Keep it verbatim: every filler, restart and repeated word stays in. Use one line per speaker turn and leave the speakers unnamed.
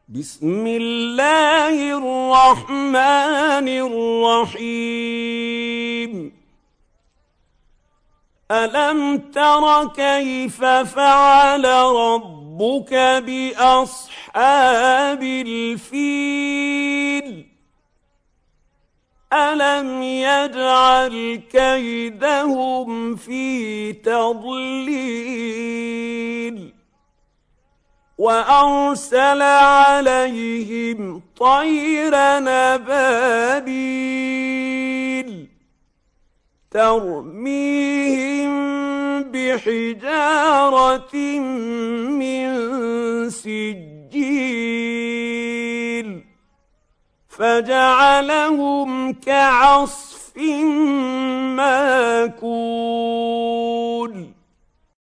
بسم الله الرحمن الرحيم. ألم تر كيف فعل ربك بأصحاب الفيل؟ ألم يجعل كيدهم في تضليل وأرسل عليهم طيرا أبابيل ترميهم بحجارة من سجيل فجعلهم كعصف ماكول.